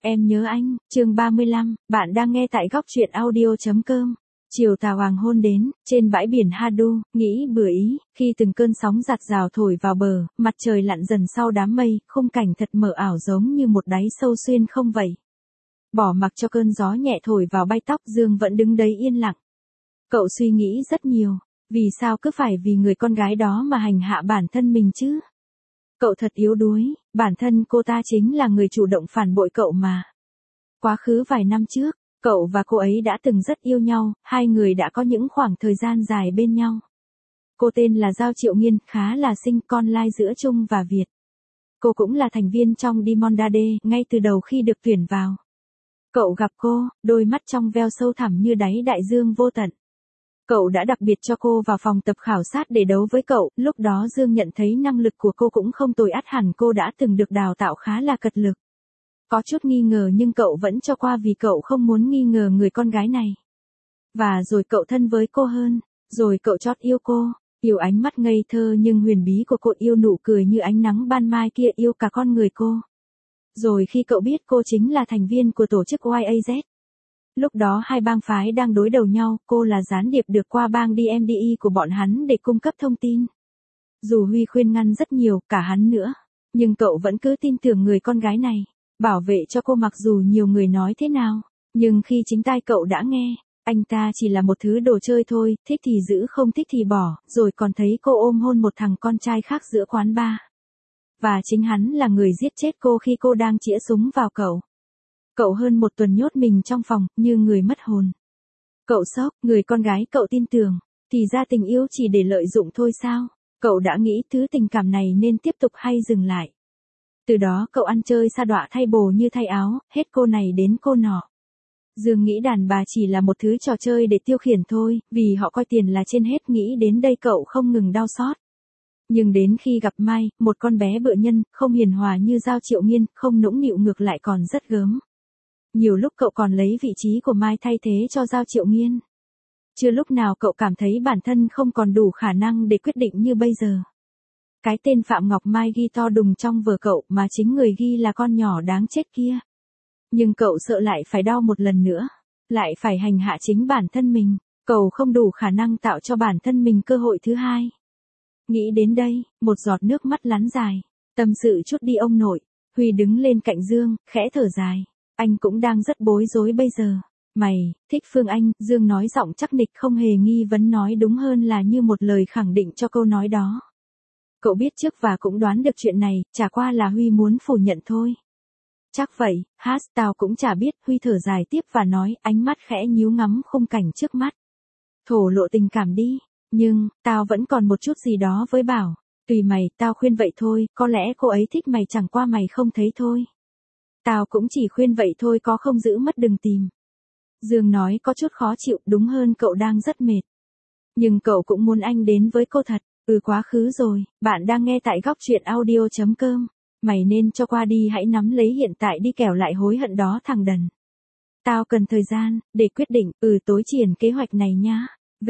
Em nhớ anh, chương 35, bạn đang nghe tại góc truyện audio.com. Chiều tà hoàng hôn đến, trên bãi biển Hadu, nghĩ bừa ý, khi từng cơn sóng giạt rào thổi vào bờ, mặt trời lặn dần sau đám mây, khung cảnh thật mờ ảo giống như một đáy sâu xuyên không vậy. Bỏ mặc cho cơn gió nhẹ thổi vào bay tóc, Dương vẫn đứng đấy yên lặng. Cậu suy nghĩ rất nhiều, vì sao cứ phải vì người con gái đó mà hành hạ bản thân mình chứ? Cậu thật yếu đuối, bản thân cô ta chính là người chủ động phản bội cậu mà. Quá khứ vài năm trước, cậu và cô ấy đã từng rất yêu nhau, hai người đã có những khoảng thời gian dài bên nhau. Cô tên là Giao Triệu Nghiên, khá là xinh, con lai giữa Trung và Việt. Cô cũng là thành viên trong Diamondade, ngay từ đầu khi được tuyển vào. Cậu gặp cô, đôi mắt trong veo sâu thẳm như đáy đại dương vô tận. Cậu đã đặc biệt cho cô vào phòng tập khảo sát để đấu với cậu, lúc đó Dương nhận thấy năng lực của cô cũng không tồi, ắt hẳn cô đã từng được đào tạo khá là cật lực. Có chút nghi ngờ nhưng cậu vẫn cho qua vì cậu không muốn nghi ngờ người con gái này. Và rồi cậu thân với cô hơn, rồi cậu chót yêu cô, yêu ánh mắt ngây thơ nhưng huyền bí của cô, yêu nụ cười như ánh nắng ban mai kia, yêu cả con người cô. Rồi khi cậu biết cô chính là thành viên của tổ chức YAZ. Lúc đó hai bang phái đang đối đầu nhau, cô là gián điệp được qua bang DMDE của bọn hắn để cung cấp thông tin. Dù Huy khuyên ngăn rất nhiều, cả hắn nữa, nhưng cậu vẫn cứ tin tưởng người con gái này, bảo vệ cho cô mặc dù nhiều người nói thế nào. Nhưng khi chính tai cậu đã nghe, anh ta chỉ là một thứ đồ chơi thôi, thích thì giữ không thích thì bỏ, rồi còn thấy cô ôm hôn một thằng con trai khác giữa quán bar. Và chính hắn là người giết chết cô khi cô đang chĩa súng vào cậu. Cậu hơn một tuần nhốt mình trong phòng, như người mất hồn. Cậu sốc, người con gái cậu tin tưởng, thì ra tình yêu chỉ để lợi dụng thôi sao? Cậu đã nghĩ thứ tình cảm này nên tiếp tục hay dừng lại. Từ đó cậu ăn chơi sa đọa, thay bồ như thay áo, hết cô này đến cô nọ. Dương nghĩ đàn bà chỉ là một thứ trò chơi để tiêu khiển thôi, vì họ coi tiền là trên hết, nghĩ đến đây cậu không ngừng đau xót. Nhưng đến khi gặp Mai, một con bé bựa nhân, không hiền hòa như Giao Triệu Nghiên, không nũng nịu, ngược lại còn rất gớm. Nhiều lúc cậu còn lấy vị trí của Mai thay thế cho Giao Triệu Nghiên. Chưa lúc nào cậu cảm thấy bản thân không còn đủ khả năng để quyết định như bây giờ. Cái tên Phạm Ngọc Mai ghi to đùng trong vở cậu, mà chính người ghi là con nhỏ đáng chết kia. Nhưng cậu sợ lại phải đau một lần nữa, lại phải hành hạ chính bản thân mình, cậu không đủ khả năng tạo cho bản thân mình cơ hội thứ hai. Nghĩ đến đây, một giọt nước mắt lăn dài, tâm sự chút đi ông nội. Huy đứng lên cạnh Dương, khẽ thở dài. Anh cũng đang rất bối rối bây giờ. Mày, thích Phương Anh, Dương nói giọng chắc nịch, không hề nghi vấn, nói đúng hơn là như một lời khẳng định cho câu nói đó. Cậu biết trước và cũng đoán được chuyện này, chả qua là Huy muốn phủ nhận thôi. Chắc vậy, tao cũng chả biết, Huy thở dài tiếp và nói, ánh mắt khẽ nhíu ngắm khung cảnh trước mắt. Thổ lộ tình cảm đi, nhưng, tao vẫn còn một chút gì đó với Bảo. Tùy mày, tao khuyên vậy thôi, có lẽ cô ấy thích mày chẳng qua mày không thấy thôi. Tao cũng chỉ khuyên vậy thôi, có không giữ mất đừng tìm. Dương nói có chút khó chịu, đúng hơn cậu đang rất mệt. Nhưng cậu cũng muốn anh đến với cô thật. Quá khứ rồi, bạn đang nghe tại góc truyện audio.com. Mày nên cho qua đi, hãy nắm lấy hiện tại đi, kẻo lại hối hận đó thằng đần. Tao cần thời gian, để quyết định, tối triển kế hoạch này nhá.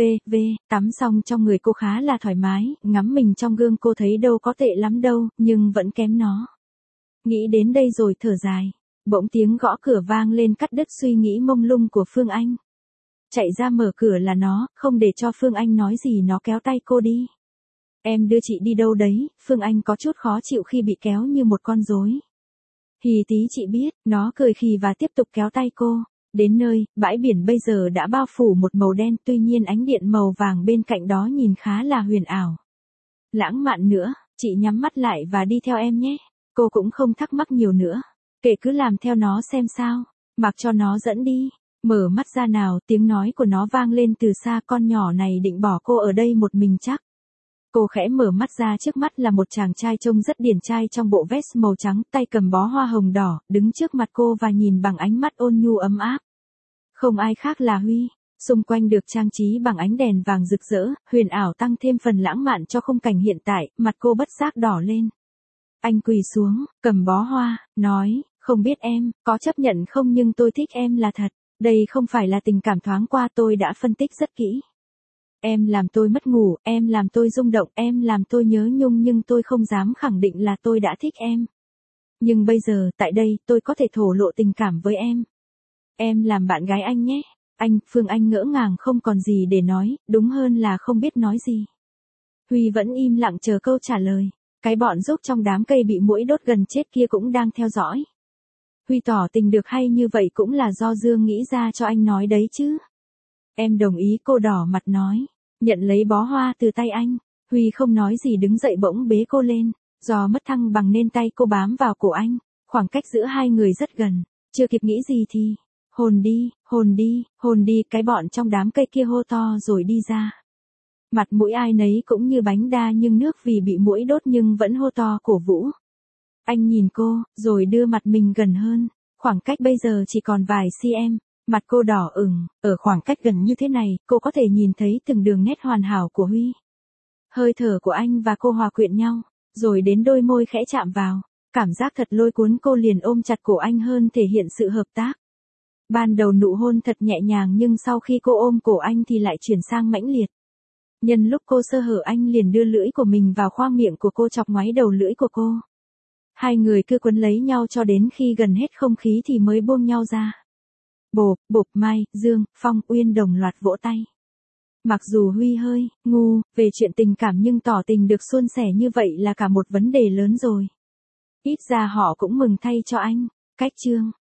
Tắm xong trong người cô khá là thoải mái, ngắm mình trong gương cô thấy đâu có tệ lắm đâu, nhưng vẫn kém nó. Nghĩ đến đây rồi thở dài, bỗng tiếng gõ cửa vang lên cắt đứt suy nghĩ mông lung của Phương Anh. Chạy ra mở cửa là nó, không để cho Phương Anh nói gì nó kéo tay cô đi. Em đưa chị đi đâu đấy? Phương Anh có chút khó chịu khi bị kéo như một con rối. Hì tí chị biết, nó cười khì và tiếp tục kéo tay cô. Đến nơi, bãi biển bây giờ đã bao phủ một màu đen, tuy nhiên ánh điện màu vàng bên cạnh đó nhìn khá là huyền ảo. Lãng mạn nữa, chị nhắm mắt lại và đi theo em nhé. Cô cũng không thắc mắc nhiều nữa. Kệ, cứ làm theo nó xem sao. Mặc cho nó dẫn đi. Mở mắt ra nào, tiếng nói của nó vang lên từ xa, con nhỏ này định bỏ cô ở đây một mình chắc. Cô khẽ mở mắt ra, trước mắt là một chàng trai trông rất điển trai trong bộ vest màu trắng, tay cầm bó hoa hồng đỏ, đứng trước mặt cô và nhìn bằng ánh mắt ôn nhu ấm áp. Không ai khác là Huy, xung quanh được trang trí bằng ánh đèn vàng rực rỡ, huyền ảo tăng thêm phần lãng mạn cho khung cảnh hiện tại, mặt cô bất giác đỏ lên. Anh quỳ xuống, cầm bó hoa, nói, không biết em, có chấp nhận không, nhưng tôi thích em là thật, đây không phải là tình cảm thoáng qua, tôi đã phân tích rất kỹ. Em làm tôi mất ngủ, em làm tôi rung động, em làm tôi nhớ nhung, nhưng tôi không dám khẳng định là tôi đã thích em. Nhưng bây giờ, tại đây, tôi có thể thổ lộ tình cảm với em. Em làm bạn gái anh nhé. Phương Anh ngỡ ngàng không còn gì để nói, đúng hơn là không biết nói gì. Huy vẫn im lặng chờ câu trả lời. Cái bọn rúc trong đám cây bị muỗi đốt gần chết kia cũng đang theo dõi. Huy tỏ tình được hay như vậy cũng là do Dương nghĩ ra cho anh nói đấy chứ. Em đồng ý, cô đỏ mặt nói. Nhận lấy bó hoa từ tay anh. Huy không nói gì đứng dậy bỗng bế cô lên. Do mất thăng bằng nên tay cô bám vào cổ anh. Khoảng cách giữa hai người rất gần. Chưa kịp nghĩ gì thì. Hồn đi, hồn đi, hồn đi. Cái bọn trong đám cây kia hô to rồi đi ra. Mặt mũi ai nấy cũng như bánh đa nhưng nước vì bị muỗi đốt nhưng vẫn hô to cổ vũ. Anh nhìn cô, rồi đưa mặt mình gần hơn. Khoảng cách bây giờ chỉ còn vài cm. Mặt cô đỏ ửng, ở khoảng cách gần như thế này, cô có thể nhìn thấy từng đường nét hoàn hảo của Huy. Hơi thở của anh và cô hòa quyện nhau, rồi đến đôi môi khẽ chạm vào. Cảm giác thật lôi cuốn, cô liền ôm chặt cổ anh hơn thể hiện sự hợp tác. Ban đầu nụ hôn thật nhẹ nhàng nhưng sau khi cô ôm cổ anh thì lại chuyển sang mãnh liệt. Nhân lúc cô sơ hở anh liền đưa lưỡi của mình vào khoang miệng của cô chọc ngoáy đầu lưỡi của cô. Hai người cứ quấn lấy nhau cho đến khi gần hết không khí thì mới buông nhau ra. Bộp, Mai, Dương, Phong, Uyên đồng loạt vỗ tay. Mặc dù Huy hơi ngu về chuyện tình cảm nhưng tỏ tình được suôn sẻ như vậy là cả một vấn đề lớn rồi. Ít ra họ cũng mừng thay cho anh. Cách chương